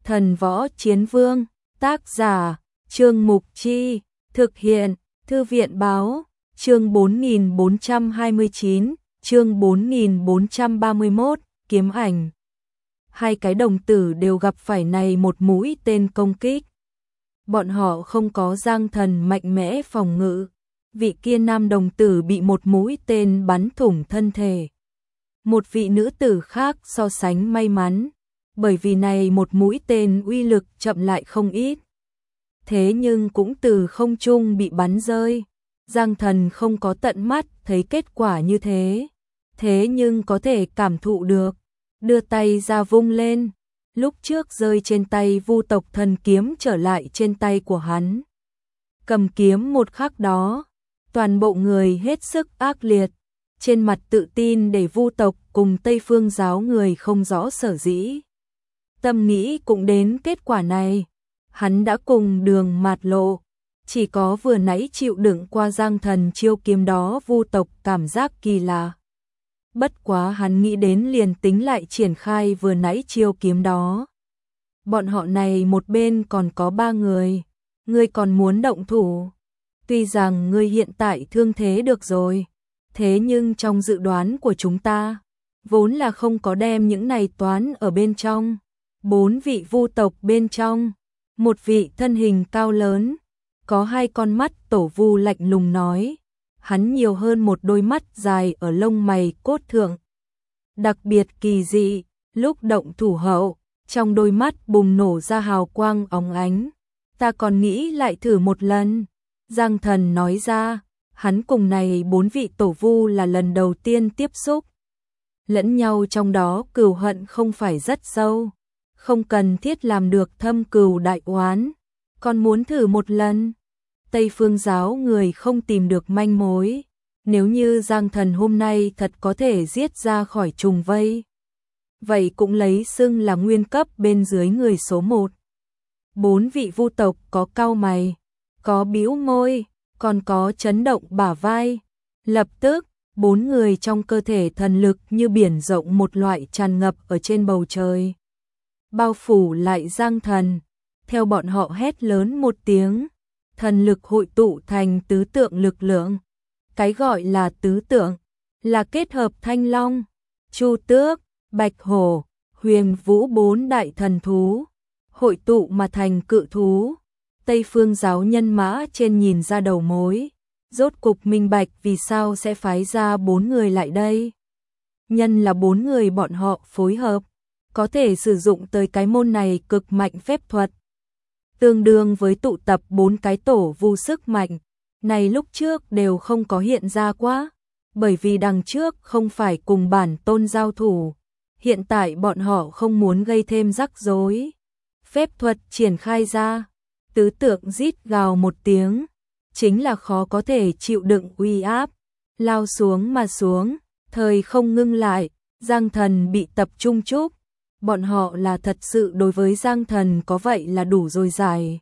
Thần Võ Chiến Vương, tác giả, Trương Mục Chi, thực hiện, Thư viện Báo, chương 4429, chương 4431, kiếm ảnh. Hai cái đồng tử đều gặp phải này một mũi tên công kích. Bọn họ không có Giang Thần mạnh mẽ phòng ngự. Vị kia nam đồng tử bị một mũi tên bắn thủng thân thể. Một vị nữ tử khác so sánh may mắn, bởi vì này một mũi tên uy lực chậm lại không ít. Thế nhưng cũng từ không trung bị bắn rơi. Giang Thần không có tận mắt thấy kết quả như thế. Thế nhưng có thể cảm thụ được. Đưa tay ra vung lên. Lúc trước rơi trên tay Vu tộc thần kiếm trở lại trên tay của hắn. Cầm kiếm một khắc đó, toàn bộ người hết sức ác liệt. Trên mặt tự tin để Vu tộc cùng Tây Phương giáo người không rõ sở dĩ. Tâm nghĩ cũng đến kết quả này. Hắn đã cùng Đường Mạt Lộ, chỉ có vừa nãy chịu đựng qua Giang Thần chiêu kiếm đó Vu tộc cảm giác kỳ lạ. Bất quá hắn nghĩ đến liền tính lại triển khai vừa nãy chiêu kiếm đó. Bọn họ này một bên còn có 3 người, ngươi còn muốn động thủ. Tuy rằng ngươi hiện tại thương thế được rồi, thế nhưng trong dự đoán của chúng ta, vốn là không có đem những này toán ở bên trong. 4 vị Vu tộc bên trong, một vị thân hình cao lớn, có 2 con mắt tổ vu lạnh lùng nói. Hắn nhiều hơn một đôi mắt dài ở lông mày cốt thượng. Đặc biệt kỳ dị, lúc động thủ hậu, trong đôi mắt bùng nổ ra hào quang óng ánh. Ta còn nghĩ lại thử một lần. Giang Thần nói ra, hắn cùng này 4 vị tổ vu là lần đầu tiên tiếp xúc. Lẫn nhau trong đó cừu hận không phải rất sâu. Không cần thiết làm được thâm cừu đại oán. Còn muốn thử một lần. Tây Phương giáo người không tìm được manh mối. Nếu như Giang Thần hôm nay thật có thể giết ra khỏi trùng vây, vậy cũng lấy xưng là nguyên cấp bên dưới người số 1. 4 vị Vu tộc có cau mày, có bĩu môi, còn có chấn động bả vai. Lập tức, 4 người trong cơ thể thần lực như biển rộng một loại tràn ngập ở trên bầu trời. Bao phủ lại Giang Thần, theo bọn họ hét lớn một tiếng. Thần lực hội tụ thành tứ tượng lực lượng. Cái gọi là tứ tượng là kết hợp Thanh Long, Chu Tước, Bạch Hổ, Huyền Vũ 4 đại thần thú, hội tụ mà thành cự thú. Tây Phương giáo nhân mã trên nhìn ra đầu mối, rốt cục minh bạch vì sao sẽ phái ra 4 người lại đây. Nhân là 4 người bọn họ phối hợp, có thể sử dụng tới cái môn này cực mạnh phép thuật. Tương đương với tụ tập 4 cái tổ vu sức mạnh, này lúc trước đều không có hiện ra quá, bởi vì đằng trước không phải cùng bản tôn giao thủ, hiện tại bọn họ không muốn gây thêm rắc rối. Phép thuật triển khai ra, tứ tượng rít gào một tiếng, chính là khó có thể chịu đựng uy áp, lao xuống mà xuống, thời không ngưng lại, Giang Thần bị tập trung chúc. Bọn họ là thật sự đối với Giang Thần có vậy là đủ rồi dài.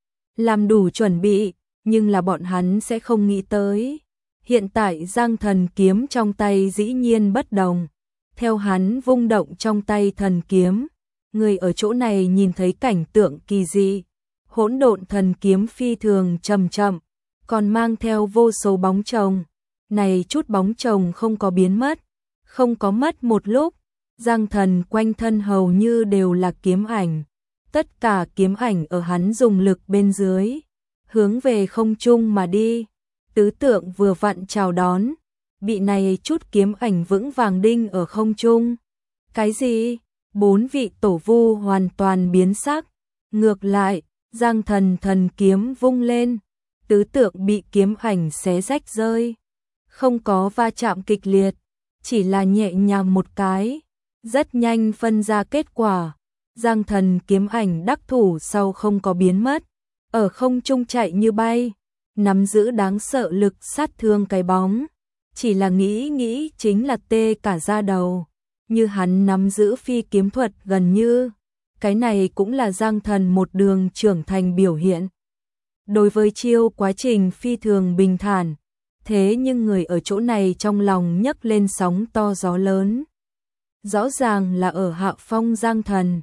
Làm đủ chuẩn bị, nhưng là bọn hắn sẽ không nghĩ tới. Hiện tại Giang Thần kiếm trong tay dĩ nhiên bất đồng. Theo hắn vung động trong tay thần kiếm, người ở chỗ này nhìn thấy cảnh tượng kỳ dị. Hỗn độn thần kiếm phi thường chậm chậm, còn mang theo vô số bóng chồng. Này chút bóng chồng không có biến mất, không có mất một lúc. Giang Thần quanh thân hầu như đều là kiếm ảnh. Tất cả kiếm ảnh ở hắn dùng lực bên dưới, hướng về không trung mà đi. Tứ tượng vừa vặn chào đón, bị này chút kiếm ảnh vững vàng đinh ở không trung. Cái gì? 4 vị tổ vu hoàn toàn biến sắc. Ngược lại, Giang Thần thần kiếm vung lên, tứ tượng bị kiếm ảnh xé rách rơi. Không có va chạm kịch liệt, chỉ là nhẹ nhàng một cái. Rất nhanh phân ra kết quả. Giang Thần kiếm ảnh đắc thủ sau không có biến mất, ở không trung chạy như bay, nắm giữ đáng sợ lực sát thương cái bóng. Chỉ là nghĩ chính là tê cả da đầu, như hắn nắm giữ phi kiếm thuật gần như. Cái này cũng là Giang Thần một đường trưởng thành biểu hiện. Đối với chiêu quá trình phi thường bình thản, thế nhưng người ở chỗ này trong lòng nhấc lên sóng to gió lớn. Rõ ràng là ở hạ phong Giang Thần,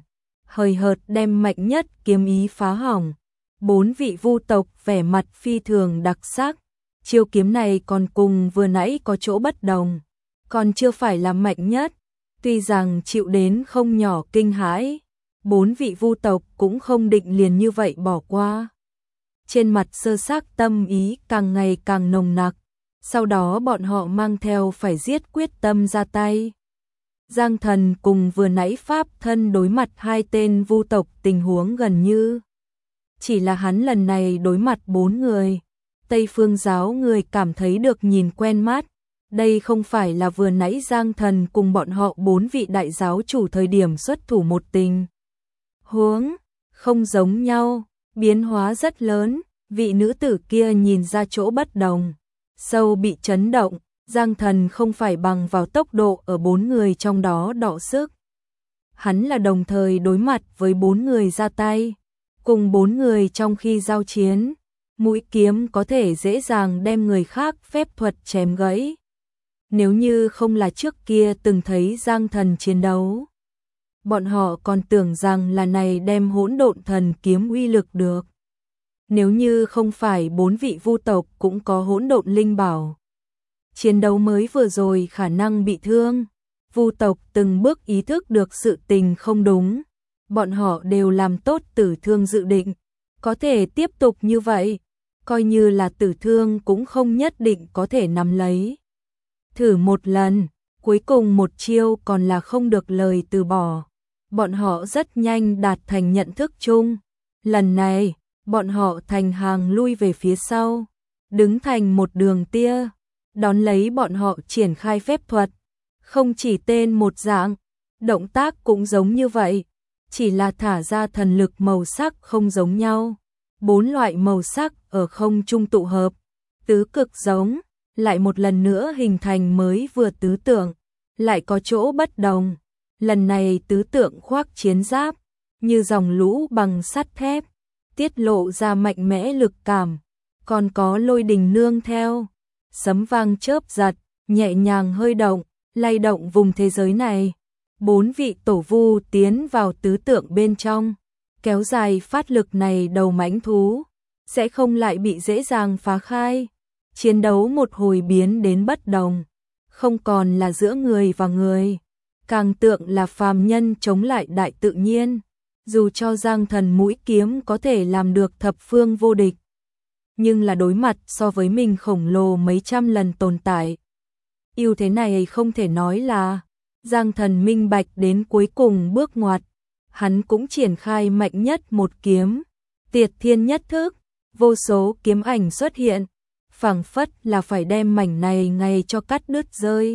hời hợt đem mạnh nhất kiếm ý phá hỏng. 4 vị vu tộc vẻ mặt phi thường đặc sắc, chiêu kiếm này còn cùng vừa nãy có chỗ bất đồng, còn chưa phải là mạnh nhất, tuy rằng chịu đến không nhỏ kinh hãi, 4 vị vu tộc cũng không định liền như vậy bỏ qua. Trên mặt sơ xác tâm ý càng ngày càng nồng nặc, sau đó bọn họ mang theo phải giết quyết tâm ra tay. Giang Thần cùng vừa nãy pháp thân đối mặt hai tên vu tộc tình huống gần như. Chỉ là hắn lần này đối mặt 4 người. Tây Phương giáo người cảm thấy được nhìn quen mắt. Đây không phải là vừa nãy Giang Thần cùng bọn họ 4 vị đại giáo chủ thời điểm xuất thủ một tình. Huống, không giống nhau, biến hóa rất lớn, vị nữ tử kia nhìn ra chỗ bất đồng. Sâu bị chấn động, Giang Thần không phải bằng vào tốc độ ở 4 người trong đó đọ sức. Hắn là đồng thời đối mặt với 4 người ra tay, cùng 4 người trong khi giao chiến, mũi kiếm có thể dễ dàng đem người khác phép thuật chém gãy. Nếu như không là trước kia từng thấy Giang Thần chiến đấu, bọn họ còn tưởng rằng là này đem hỗn độn thần kiếm uy lực được. Nếu như không phải 4 vị vu tộc cũng có hỗn độn linh bảo, chiến đấu mới vừa rồi khả năng bị thương. Vu tộc từng bước ý thức được sự tình không đúng, bọn họ đều làm tốt tử thương dự định, có thể tiếp tục như vậy, coi như là tử thương cũng không nhất định có thể nắm lấy. Thử một lần, cuối cùng một chiêu còn là không được lời từ bỏ. Bọn họ rất nhanh đạt thành nhận thức chung. Lần này, bọn họ thành hàng lui về phía sau, đứng thành một đường tia, đón lấy bọn họ triển khai phép thuật. Không chỉ tên một dạng, động tác cũng giống như vậy, chỉ là thả ra thần lực màu sắc không giống nhau. 4 loại màu sắc ở không trung tụ hợp, tứ cực giống, lại một lần nữa hình thành mới vừa tứ tượng, lại có chỗ bất đồng. Lần này tứ tượng khoác chiến giáp, như dòng lũ bằng sắt thép, tiết lộ ra mạnh mẽ lực cảm, còn có lôi đình nương theo, sấm vang chớp giật, nhẹ nhàng hơi động, lay động vùng thế giới này. 4 vị tổ vu tiến vào tứ tượng bên trong, kéo dài phát lực này đầu mãnh thú, sẽ không lại bị dễ dàng phá khai. Chiến đấu một hồi biến đến bất đồng, không còn là giữa người và người, càng tượng là phàm nhân chống lại đại tự nhiên. Dù cho Giang Thần mũi kiếm có thể làm được thập phương vô địch, nhưng là đối mặt so với mình khổng lồ mấy trăm lần tồn tại. Ưu thế này không thể nói là Giang Thần minh bạch đến cuối cùng bước ngoặt, hắn cũng triển khai mạnh nhất một kiếm, Tiệt Thiên nhất thức, vô số kiếm ảnh xuất hiện, phảng phất là phải đem mảnh này ngay cho cắt đứt rơi.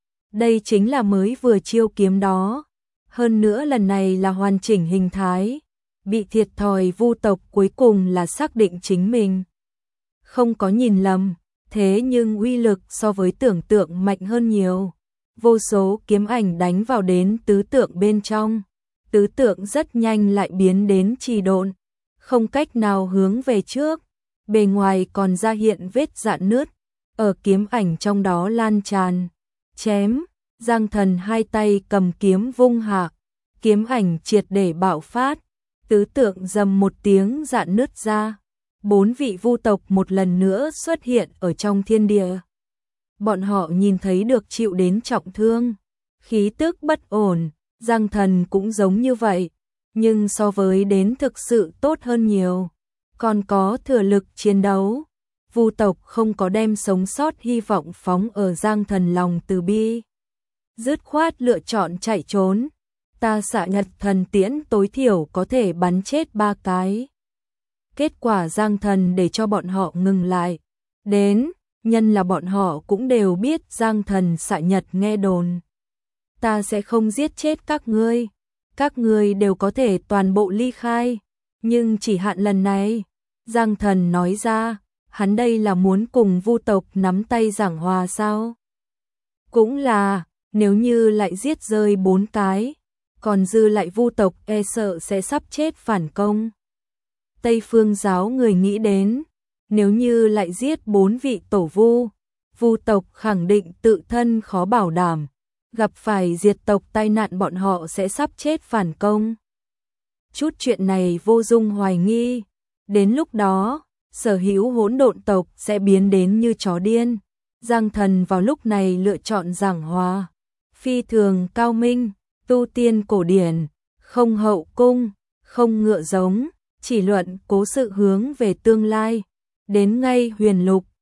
Đây chính là mới vừa chiêu kiếm đó, hơn nữa lần này là hoàn chỉnh hình thái, bị thiệt thòi vu tộc cuối cùng là xác định chính mình không có nhìn lầm, thế nhưng uy lực so với tưởng tượng mạnh hơn nhiều. Vô số kiếm ảnh đánh vào đến tứ tượng bên trong, tứ tượng rất nhanh lại biến đến trì độn, không cách nào hướng về trước, bề ngoài còn ra hiện vết rạn nứt, ở kiếm ảnh trong đó lan tràn, chém. Giang Thần hai tay cầm kiếm vung hạ, kiếm ảnh triệt để bạo phát, tứ tượng rầm một tiếng rạn nứt ra. 4 vị vu tộc một lần nữa xuất hiện ở trong thiên địa. Bọn họ nhìn thấy được chịu đến trọng thương, khí tức bất ổn, Giang Thần cũng giống như vậy, nhưng so với đến thực sự tốt hơn nhiều, còn có thừa lực chiến đấu. Vu tộc không có đem sống sót hy vọng phóng ở Giang Thần lòng từ bi, dứt khoát lựa chọn chạy trốn. Ta xạ nhật thần tiễn tối thiểu có thể bắn chết 3 cái. Kết quả Giang Thần để cho bọn họ ngừng lại. Đến, nhân là bọn họ cũng đều biết Giang Thần xạ nhật nghe đồn. Ta sẽ không giết chết các ngươi đều có thể toàn bộ ly khai. Nhưng chỉ hạn lần này, Giang Thần nói ra, hắn đây là muốn cùng vu tộc nắm tay giảng hòa sao? Cũng là, nếu như lại giết rơi 4 cái, còn dư lại vu tộc e sợ sẽ sắp chết phản công. Tây Phương giáo người nghĩ đến, nếu như lại giết 4 vị tổ vu, vu tộc khẳng định tự thân khó bảo đảm, gặp phải diệt tộc tai nạn bọn họ sẽ sắp chết phản công. chút chuyện này vô dung hoài nghi. Đến lúc đó, sở hữu hỗn độn tộc sẽ biến đến như chó điên. Giang Thần vào lúc này lựa chọn giảng hòa. Phi thường cao minh, tu tiên cổ điển, không hậu cung, không ngựa giống, chỉ luận cố sự hướng về tương lai. Đến ngay huyền lục,